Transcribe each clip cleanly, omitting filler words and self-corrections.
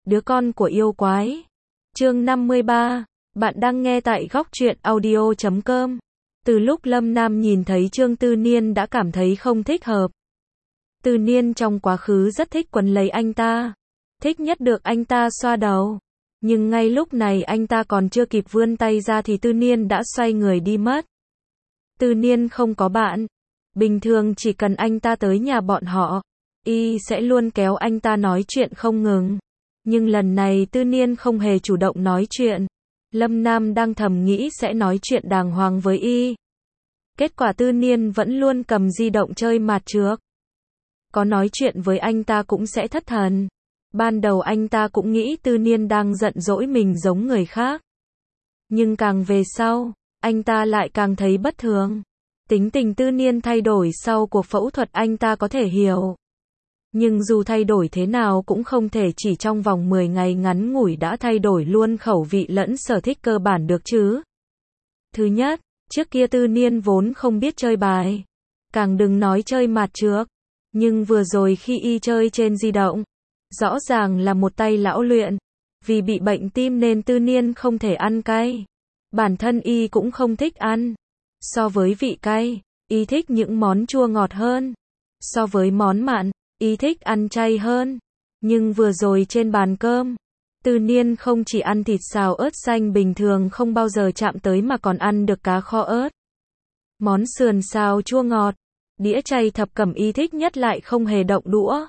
Đứa con của yêu quái. Chương 53. Bạn đang nghe tại góc truyện audio.com. Từ lúc Lâm Nam nhìn thấy Trương Tư Niên đã cảm thấy không thích hợp. Tư Niên trong quá khứ rất thích quấn lấy anh ta. Thích nhất được anh ta xoa đầu. Nhưng ngay lúc này anh ta còn chưa kịp vươn tay ra thì Tư Niên đã xoay người đi mất. Tư Niên không có bạn. Bình thường chỉ cần anh ta tới nhà bọn họ, y sẽ luôn kéo anh ta nói chuyện không ngừng. Nhưng lần này Tư Niên không hề chủ động nói chuyện. Lâm Nam đang thầm nghĩ sẽ nói chuyện đàng hoàng với y. Kết quả Tư Niên vẫn luôn cầm di động chơi mạt trước. Có nói chuyện với anh ta cũng sẽ thất thần. Ban đầu anh ta cũng nghĩ Tư Niên đang giận dỗi mình giống người khác. Nhưng càng về sau, anh ta lại càng thấy bất thường. Tính tình Tư Niên thay đổi sau cuộc phẫu thuật anh ta có thể hiểu. Nhưng dù thay đổi thế nào cũng không thể chỉ trong vòng 10 ngày ngắn ngủi đã thay đổi luôn khẩu vị lẫn sở thích cơ bản được chứ. Thứ nhất, trước kia Tư Niên vốn không biết chơi bài. Càng đừng nói chơi mạt trước. Nhưng vừa rồi khi y chơi trên di động, rõ ràng là một tay lão luyện. Vì bị bệnh tim nên Tư Niên không thể ăn cay. Bản thân y cũng không thích ăn. So với vị cay, y thích những món chua ngọt hơn. So với món mặn, y thích ăn chay hơn. Nhưng vừa rồi trên bàn cơm, Tư Niên không chỉ ăn thịt xào ớt xanh bình thường không bao giờ chạm tới mà còn ăn được cá kho ớt. Món sườn xào chua ngọt, đĩa chay thập cẩm y thích nhất lại không hề động đũa.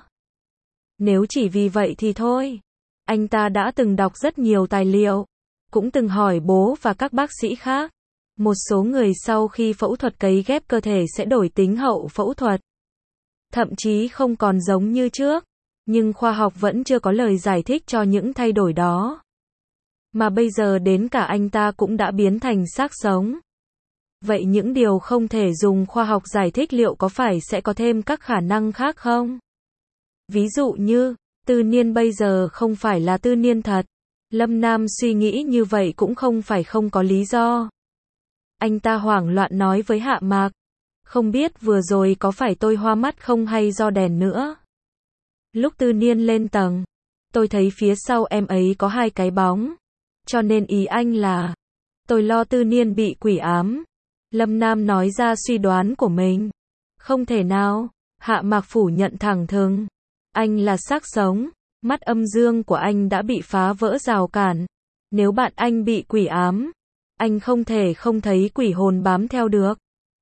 Nếu chỉ vì vậy thì thôi. Anh ta đã từng đọc rất nhiều tài liệu, cũng từng hỏi bố và các bác sĩ khác. Một số người sau khi phẫu thuật cấy ghép cơ thể sẽ đổi tính hậu phẫu thuật. Thậm chí không còn giống như trước. Nhưng khoa học vẫn chưa có lời giải thích cho những thay đổi đó. Mà bây giờ đến cả anh ta cũng đã biến thành xác sống. Vậy những điều không thể dùng khoa học giải thích liệu có phải sẽ có thêm các khả năng khác không? Ví dụ như, Tư Niên bây giờ không phải là Tư Niên thật. Lâm Nam suy nghĩ như vậy cũng không phải không có lý do. Anh ta hoảng loạn nói với Hạ Mạc. Không biết vừa rồi có phải tôi hoa mắt không hay do đèn nữa. Lúc Tư Niên lên tầng, tôi thấy phía sau em ấy có hai cái bóng. Cho nên ý anh là, tôi lo Tư Niên bị quỷ ám. Lâm Nam nói ra suy đoán của mình. Không thể nào, Hạ Mạc phủ nhận thẳng thừng. Anh là xác sống, mắt âm dương của anh đã bị phá vỡ rào cản. Nếu bạn anh bị quỷ ám, anh không thể không thấy quỷ hồn bám theo được.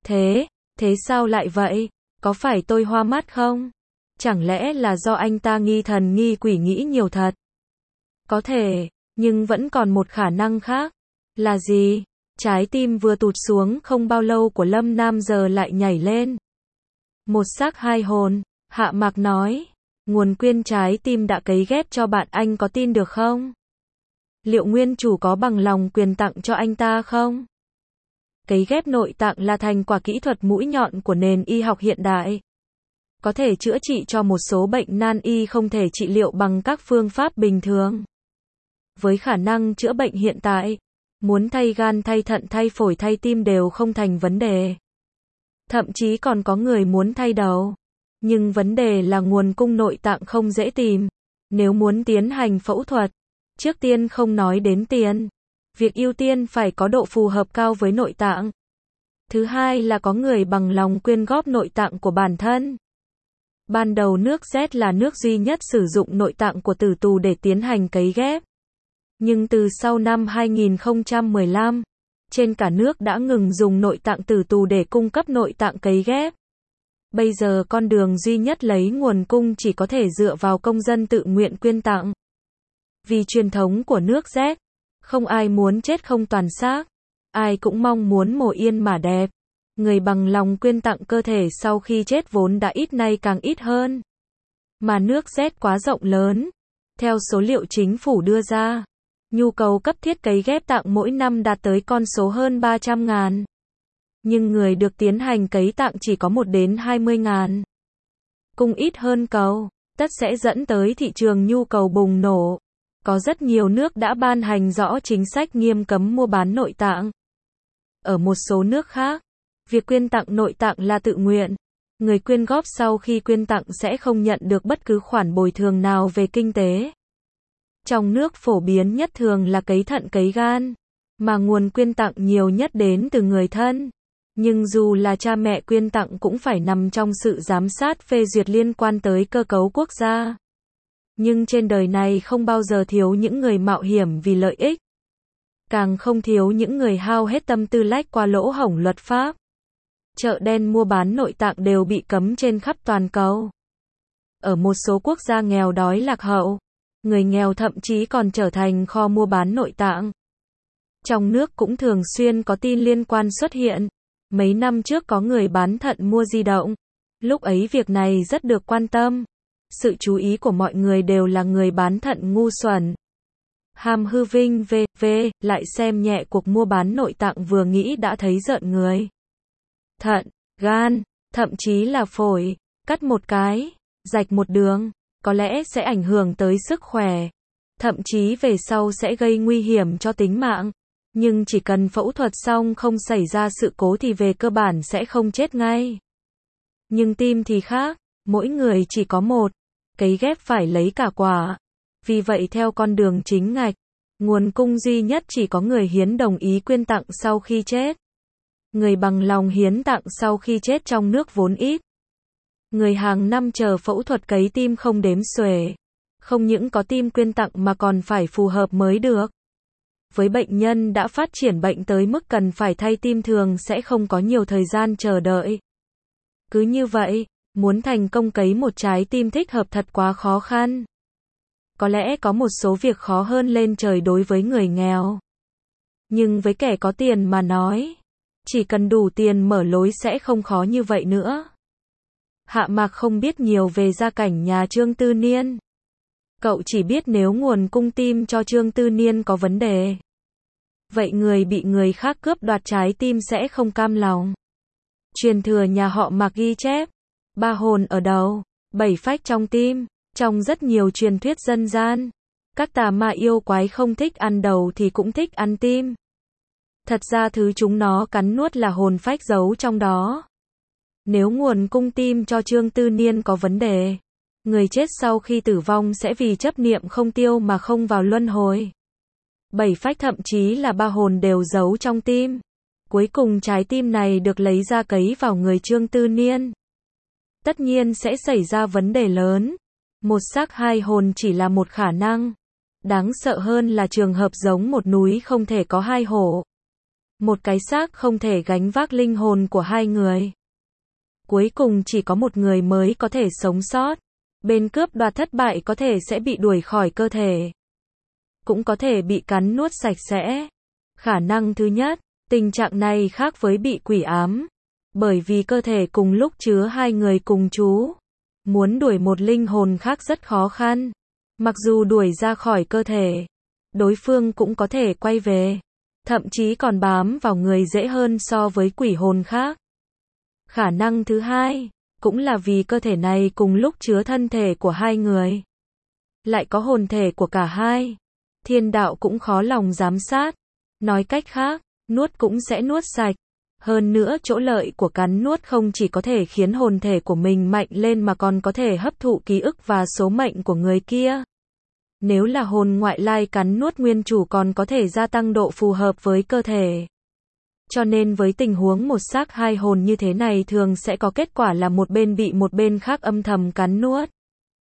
Thế sao lại vậy? Có phải tôi hoa mắt không? Chẳng lẽ là do anh ta nghi thần nghi quỷ nghĩ nhiều thật? Có thể, nhưng vẫn còn một khả năng khác. Là gì? Trái tim vừa tụt xuống không bao lâu của Lâm Nam giờ lại nhảy lên. Một xác hai hồn, Hạ Mạc nói. Nguồn quyên trái tim đã cấy ghép cho bạn anh có tin được không? Liệu nguyên chủ có bằng lòng quyền tặng cho anh ta không? Cấy ghép nội tạng là thành quả kỹ thuật mũi nhọn của nền y học hiện đại. Có thể chữa trị cho một số bệnh nan y không thể trị liệu bằng các phương pháp bình thường. Với khả năng chữa bệnh hiện tại, muốn thay gan thay thận thay phổi thay tim đều không thành vấn đề. Thậm chí còn có người muốn thay đầu. Nhưng vấn đề là nguồn cung nội tạng không dễ tìm. Nếu muốn tiến hành phẫu thuật, trước tiên không nói đến tiền. Việc ưu tiên phải có độ phù hợp cao với nội tạng. Thứ hai là có người bằng lòng quyên góp nội tạng của bản thân. Ban đầu nước Z là nước duy nhất sử dụng nội tạng của tử tù để tiến hành cấy ghép. Nhưng từ sau năm 2015, trên cả nước đã ngừng dùng nội tạng tử tù để cung cấp nội tạng cấy ghép. Bây giờ con đường duy nhất lấy nguồn cung chỉ có thể dựa vào công dân tự nguyện quyên tặng. Vì truyền thống của nước Z, không ai muốn chết không toàn xác. Ai cũng mong muốn mồ yên mà đẹp. Người bằng lòng quyên tặng cơ thể sau khi chết vốn đã ít nay càng ít hơn. Mà nước Z quá rộng lớn. Theo số liệu chính phủ đưa ra, nhu cầu cấp thiết cấy ghép tạng mỗi năm đạt tới con số hơn 300.000. Nhưng người được tiến hành cấy tạng chỉ có 1 đến 20.000. Cung ít hơn cầu, tất sẽ dẫn tới thị trường nhu cầu bùng nổ. Có rất nhiều nước đã ban hành rõ chính sách nghiêm cấm mua bán nội tạng. Ở một số nước khác, việc quyên tặng nội tạng là tự nguyện. Người quyên góp sau khi quyên tặng sẽ không nhận được bất cứ khoản bồi thường nào về kinh tế. Trong nước phổ biến nhất thường là cấy thận cấy gan, mà nguồn quyên tặng nhiều nhất đến từ người thân. Nhưng dù là cha mẹ quyên tặng cũng phải nằm trong sự giám sát phê duyệt liên quan tới cơ cấu quốc gia. Nhưng trên đời này không bao giờ thiếu những người mạo hiểm vì lợi ích. Càng không thiếu những người hao hết tâm tư lách qua lỗ hổng luật pháp. Chợ đen mua bán nội tạng đều bị cấm trên khắp toàn cầu. Ở một số quốc gia nghèo đói lạc hậu, người nghèo thậm chí còn trở thành kho mua bán nội tạng. Trong nước cũng thường xuyên có tin liên quan xuất hiện. Mấy năm trước có người bán thận mua di động. Lúc ấy việc này rất được quan tâm. Sự chú ý của mọi người đều là người bán thận ngu xuẩn. Ham hư vinh v.v. lại xem nhẹ cuộc mua bán nội tạng vừa nghĩ đã thấy rợn người. Thận, gan, thậm chí là phổi, cắt một cái, rạch một đường, có lẽ sẽ ảnh hưởng tới sức khỏe. Thậm chí về sau sẽ gây nguy hiểm cho tính mạng. Nhưng chỉ cần phẫu thuật xong không xảy ra sự cố thì về cơ bản sẽ không chết ngay. Nhưng tim thì khác, mỗi người chỉ có một, cấy ghép phải lấy cả quả. Vì vậy theo con đường chính ngạch, nguồn cung duy nhất chỉ có người hiến đồng ý quyên tặng sau khi chết. Người bằng lòng hiến tặng sau khi chết trong nước vốn ít. Người hàng năm chờ phẫu thuật cấy tim không đếm xuể. Không những có tim quyên tặng mà còn phải phù hợp mới được. Với bệnh nhân đã phát triển bệnh tới mức cần phải thay tim thường sẽ không có nhiều thời gian chờ đợi. Cứ như vậy, muốn thành công cấy một trái tim thích hợp thật quá khó khăn. Có lẽ có một số việc khó hơn lên trời đối với người nghèo. Nhưng với kẻ có tiền mà nói, chỉ cần đủ tiền mở lối sẽ không khó như vậy nữa. Hạ Mạc không biết nhiều về gia cảnh nhà Trương Tư Niên. Cậu chỉ biết nếu nguồn cung tim cho Trương Tư Niên có vấn đề. Vậy người bị người khác cướp đoạt trái tim sẽ không cam lòng. Truyền thừa nhà họ Mạc ghi chép, 3 hồn ở đầu, 7 phách trong tim. Trong rất nhiều truyền thuyết dân gian, các tà ma yêu quái không thích ăn đầu thì cũng thích ăn tim. Thật ra thứ chúng nó cắn nuốt là hồn phách giấu trong đó. Nếu nguồn cung tim cho Trương Tư Niên có vấn đề, người chết sau khi tử vong sẽ vì chấp niệm không tiêu mà không vào luân hồi. 7 phách thậm chí là 3 hồn đều giấu trong tim. Cuối cùng trái tim này được lấy ra cấy vào người Trương Tư Niên. Tất nhiên sẽ xảy ra vấn đề lớn. Một xác 2 hồn chỉ là một khả năng. Đáng sợ hơn là trường hợp giống một núi không thể có 2 hổ. Một cái xác không thể gánh vác linh hồn của 2 người. Cuối cùng chỉ có một người mới có thể sống sót. Bên cướp đoạt thất bại có thể sẽ bị đuổi khỏi cơ thể. Cũng có thể bị cắn nuốt sạch sẽ. Khả năng thứ nhất, tình trạng này khác với bị quỷ ám. Bởi vì cơ thể cùng lúc chứa 2 người cùng trú. Muốn đuổi một linh hồn khác rất khó khăn. Mặc dù đuổi ra khỏi cơ thể, đối phương cũng có thể quay về. Thậm chí còn bám vào người dễ hơn so với quỷ hồn khác. Khả năng thứ hai, cũng là vì cơ thể này cùng lúc chứa thân thể của 2 người. Lại có hồn thể của cả hai. Thiên đạo cũng khó lòng giám sát. Nói cách khác, nuốt cũng sẽ nuốt sạch. Hơn nữa chỗ lợi của cắn nuốt không chỉ có thể khiến hồn thể của mình mạnh lên mà còn có thể hấp thụ ký ức và số mệnh của người kia. Nếu là hồn ngoại lai cắn nuốt nguyên chủ còn có thể gia tăng độ phù hợp với cơ thể. Cho nên với tình huống một xác 2 hồn như thế này thường sẽ có kết quả là một bên bị một bên khác âm thầm cắn nuốt.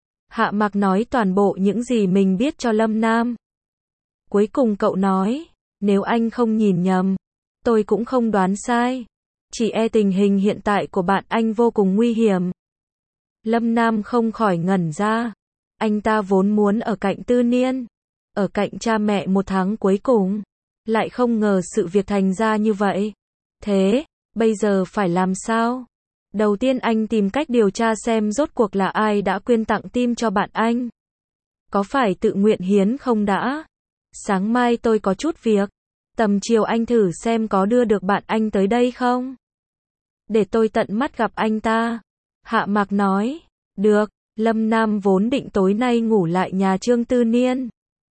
Hạ Mạc nói toàn bộ những gì mình biết cho Lâm Nam. Cuối cùng cậu nói, nếu anh không nhìn nhầm, tôi cũng không đoán sai. Chỉ e tình hình hiện tại của bạn anh vô cùng nguy hiểm. Lâm Nam không khỏi ngẩn ra. Anh ta vốn muốn ở cạnh Tư Niên, ở cạnh cha mẹ một tháng cuối cùng. Lại không ngờ sự việc thành ra như vậy. Thế, bây giờ phải làm sao? Đầu tiên anh tìm cách điều tra xem rốt cuộc là ai đã quyên tặng tim cho bạn anh. Có phải tự nguyện hiến không đã? Sáng mai tôi có chút việc. Tầm chiều anh thử xem có đưa được bạn anh tới đây không? Để tôi tận mắt gặp anh ta. Hạ Mạc nói. Được, Lâm Nam vốn định tối nay ngủ lại nhà Trương Tư Niên.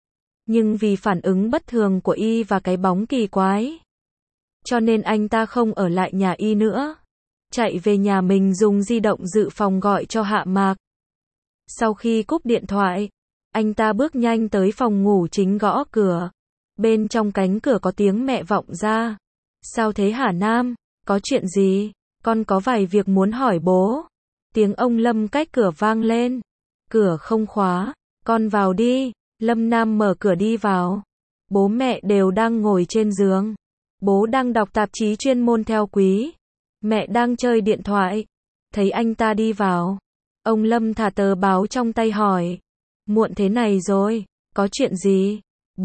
Nhưng vì phản ứng bất thường của y và cái bóng kỳ quái, cho nên anh ta không ở lại nhà y nữa. Chạy về nhà mình dùng di động dự phòng gọi cho Hạ Mạc. Sau khi cúp điện thoại, Anh ta bước nhanh tới phòng ngủ chính gõ cửa. Bên trong cánh cửa có tiếng mẹ vọng ra. Sao thế hả Nam? Có chuyện gì? Con có vài việc muốn hỏi bố. Tiếng ông Lâm cách cửa vang lên. Cửa không khóa. Con vào đi. Lâm Nam mở cửa đi vào. Bố mẹ đều đang ngồi trên giường. Bố đang đọc tạp chí chuyên môn theo quý. Mẹ đang chơi điện thoại. Thấy anh ta đi vào. Ông Lâm thả tờ báo trong tay hỏi. Muộn thế này rồi, có chuyện gì?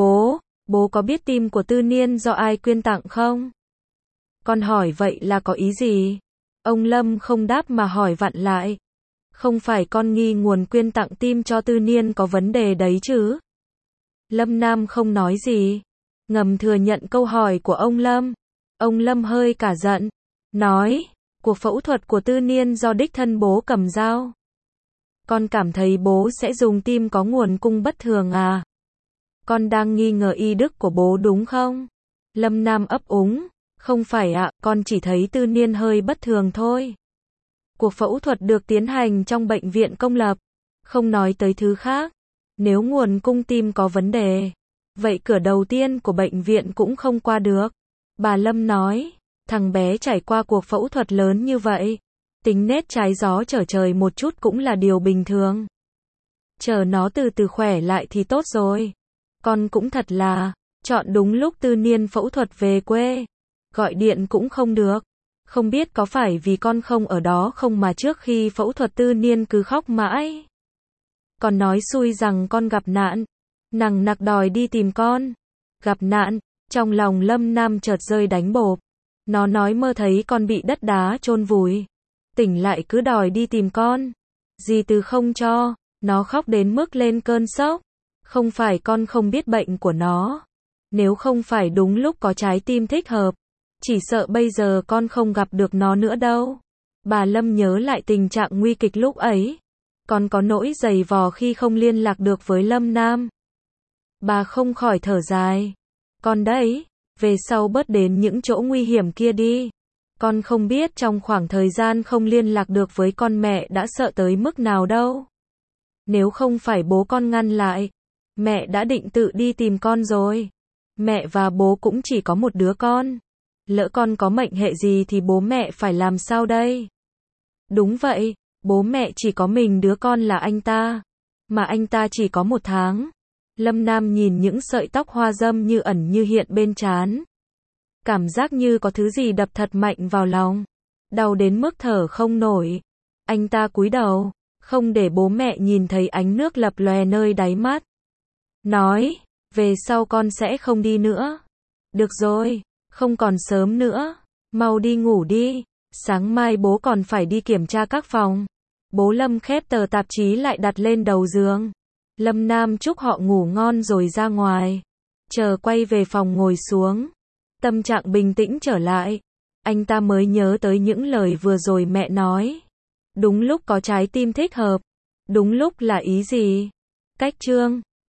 Bố có biết tim của Tư Niên do ai quyên tặng không? Con hỏi vậy là có ý gì? Ông Lâm không đáp mà hỏi vặn lại. Không phải con nghi nguồn quyên tặng tim cho Tư Niên có vấn đề đấy chứ? Lâm Nam không nói gì. Ngầm thừa nhận câu hỏi của ông Lâm. Ông Lâm hơi cả giận. Nói, cuộc phẫu thuật của Tư Niên do đích thân bố cầm dao. Con cảm thấy bố sẽ dùng tim có nguồn cung bất thường à? Con đang nghi ngờ y đức của bố đúng không? Lâm Nam ấp úng. Không phải ạ, con chỉ thấy Tư Niên hơi bất thường thôi. Cuộc phẫu thuật được tiến hành trong bệnh viện công lập. Không nói tới thứ khác. Nếu nguồn cung tim có vấn đề, vậy cửa đầu tiên của bệnh viện cũng không qua được. Bà Lâm nói, thằng bé trải qua cuộc phẫu thuật lớn như vậy. Tính nết trái gió trở trời một chút cũng là điều bình thường. Chờ nó từ từ khỏe lại thì tốt rồi. Con cũng thật là, chọn đúng lúc Tư Niên phẫu thuật về quê. Gọi điện cũng không được. Không biết có phải vì con không ở đó không mà trước khi phẫu thuật Tư Niên cứ khóc mãi. Còn nói xui rằng con gặp nạn. Nằng nặc đòi đi tìm con. Gặp nạn, trong lòng Lâm Nam chợt rơi đánh bộp. Nó nói mơ thấy con bị đất đá chôn vùi. Tỉnh lại cứ đòi đi tìm con. Dì Từ không cho. Nó khóc đến mức lên cơn sốc. Không phải con không biết bệnh của nó. Nếu không phải đúng lúc có trái tim thích hợp, chỉ sợ bây giờ con không gặp được nó nữa đâu. Bà Lâm nhớ lại tình trạng nguy kịch lúc ấy. Con có nỗi dày vò khi không liên lạc được với Lâm Nam. Bà không khỏi thở dài. Con đấy, về sau bớt đến những chỗ nguy hiểm kia đi. Con không biết trong khoảng thời gian không liên lạc được với con mẹ đã sợ tới mức nào đâu. Nếu không phải bố con ngăn lại, mẹ đã định tự đi tìm con rồi. Mẹ và bố cũng chỉ có một đứa con. Lỡ con có mệnh hệ gì thì bố mẹ phải làm sao đây? Đúng vậy, bố mẹ chỉ có mình đứa con là anh ta. Mà anh ta chỉ có 1 tháng. Lâm Nam nhìn những sợi tóc hoa râm như ẩn như hiện bên trán. Cảm giác như có thứ gì đập thật mạnh vào lòng. Đau đến mức thở không nổi. Anh ta cúi đầu, không để bố mẹ nhìn thấy ánh nước lập lòe nơi đáy mắt. Nói, về sau con sẽ không đi nữa. Được rồi, không còn sớm nữa. Mau đi ngủ đi. Sáng mai bố còn phải đi kiểm tra các phòng. Bố Lâm khép tờ tạp chí lại đặt lên đầu giường. Lâm Nam chúc họ ngủ ngon rồi ra ngoài. Chờ quay về phòng ngồi xuống. Tâm trạng bình tĩnh trở lại. Anh ta mới nhớ tới những lời vừa rồi mẹ nói. Đúng lúc có trái tim thích hợp. Đúng lúc là ý gì? Cách chương